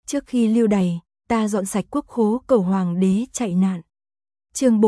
Trước khi lưu đày, ta dọn sạch quốc khố cầu hoàng đế chạy nạn. Chương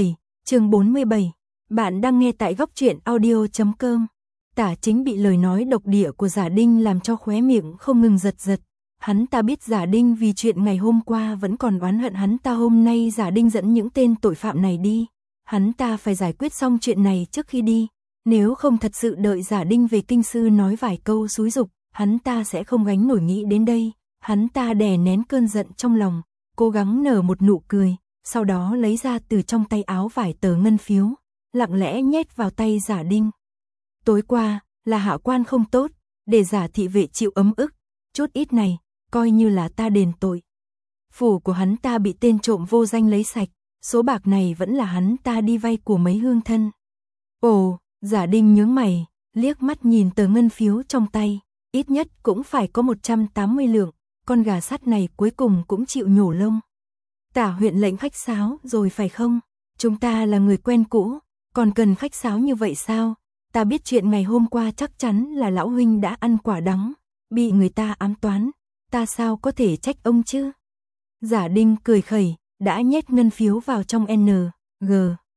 47. Bạn đang nghe tại góc truyện audio.com. Tả Chính bị lời nói độc địa của Giả Đinh làm cho khóe miệng không ngừng giật giật. Hắn ta biết Giả Đinh vì chuyện ngày hôm qua vẫn còn oán hận hắn ta, hôm nay Giả Đinh dẫn những tên tội phạm này đi. Hắn ta phải giải quyết xong chuyện này trước khi đi. Nếu không thật sự đợi Giả Đinh về kinh sư nói vài câu xúi giục, hắn ta sẽ không gánh nổi nghĩ đến đây. Hắn ta đè nén cơn giận trong lòng, cố gắng nở một nụ cười, sau đó lấy ra từ trong tay áo vài tờ ngân phiếu, lặng lẽ nhét vào tay Giả Đinh. Tối qua, là hạ quan không tốt, để Giả thị vệ chịu ấm ức, chút ít này, coi như là ta đền tội. Phủ của hắn ta bị tên trộm vô danh lấy sạch, số bạc này vẫn là hắn ta đi vay của mấy hương thân. Ồ, Giả Đinh nhướng mày, liếc mắt nhìn tờ ngân phiếu trong tay, ít nhất cũng phải có 180 lượng, con gà sắt này cuối cùng cũng chịu nhổ lông. Tả huyện lệnh khách sáo rồi phải không? Chúng ta là người quen cũ, còn cần khách sáo như vậy sao? Ta biết chuyện ngày hôm qua chắc chắn là lão huynh đã ăn quả đắng, bị người ta ám toán, ta sao có thể trách ông chứ? Giả Đinh cười khẩy, đã nhét ngân phiếu vào trong N, G,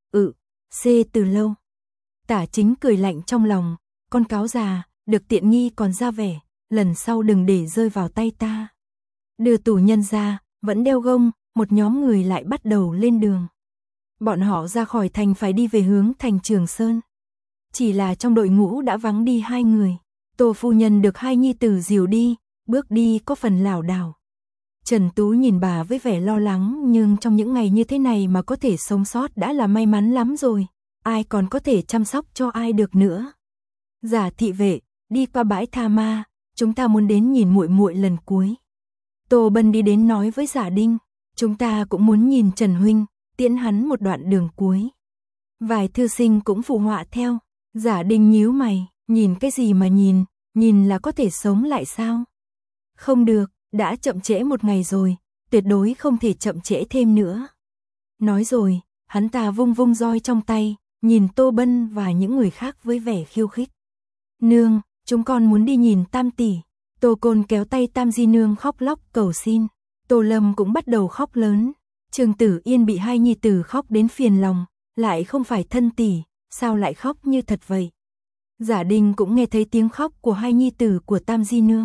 C từ lâu. Tả Chính cười lạnh trong lòng, con cáo già, được tiện nghi còn ra vẻ, lần sau đừng để rơi vào tay ta. Đưa tù nhân ra, vẫn đeo gông, một nhóm người lại bắt đầu lên đường. Bọn họ ra khỏi thành phải đi về hướng thành Trường Sơn. Chỉ là trong đội ngũ đã vắng đi 2 người. Tô phu nhân được 2 nhi tử dìu đi, bước đi có phần lảo đảo. Trần Tú nhìn bà với vẻ lo lắng, nhưng trong những ngày như thế này mà có thể sống sót đã là may mắn lắm rồi. Ai còn có thể chăm sóc cho ai được nữa. Giả thị vệ, đi qua bãi Tha Ma, chúng ta muốn đến nhìn muội muội lần cuối. Tô Bân đi đến nói với Giả Đinh, chúng ta cũng muốn nhìn Trần huynh, tiễn hắn một đoạn đường cuối. Vài thư sinh cũng phụ họa theo. Giả Đinh nhíu mày, nhìn cái gì mà nhìn là có thể sống lại sao? Không được, đã chậm trễ một ngày rồi, tuyệt đối không thể chậm trễ thêm nữa. Nói rồi, hắn ta vung vung roi trong tay, nhìn Tô Bân và những người khác với vẻ khiêu khích. Nương, chúng con muốn đi nhìn Tam tỷ. Tô Côn kéo tay Tam di nương khóc lóc cầu xin. Tô Lâm cũng bắt đầu khóc lớn. Trương Tử Yên bị 2 nhi tử khóc đến phiền lòng, lại không phải thân tỷ, sao lại khóc như thật vậy? Giả Đinh cũng nghe thấy tiếng khóc của 2 nhi tử của Tam di nương.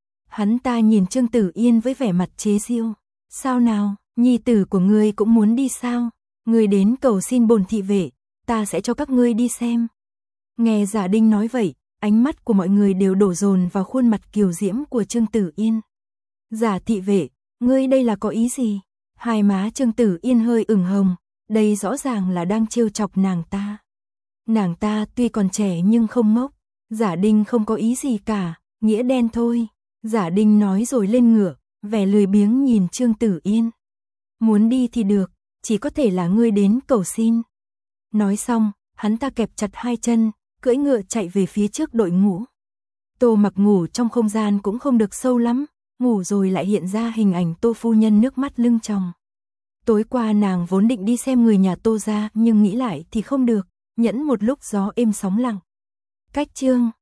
Hắn ta nhìn Trương Tử Yên với vẻ mặt chế giễu. Sao nào, nhi tử của ngươi cũng muốn đi sao? Ngươi đến cầu xin bổn thị vệ, ta sẽ cho các ngươi đi xem. Nghe Giả Đinh nói vậy, ánh mắt của mọi người đều đổ dồn vào khuôn mặt kiều diễm của Trương Tử Yên. Giả thị vệ, ngươi đây là có ý gì? Hai má Trương Tử Yên hơi ửng hồng, đây rõ ràng là đang trêu chọc nàng ta. Nàng ta tuy còn trẻ nhưng không ngốc. Giả Đinh không có ý gì cả, nghĩa đen thôi. Giả Đinh nói rồi lên ngựa, vẻ lười biếng nhìn Trương Tử Yên. Muốn đi thì được, chỉ có thể là ngươi đến cầu xin. Nói xong, hắn ta kẹp chặt 2 chân, cưỡi ngựa chạy về phía trước đội ngũ. Tô Mặc ngủ trong không gian cũng không được sâu lắm, ngủ rồi lại hiện ra hình ảnh Tô phu nhân nước mắt lưng tròng. Tối qua nàng vốn định đi xem người nhà Tô gia, nhưng nghĩ lại thì không được, nhẫn một lúc gió êm sóng lặng. Cách chương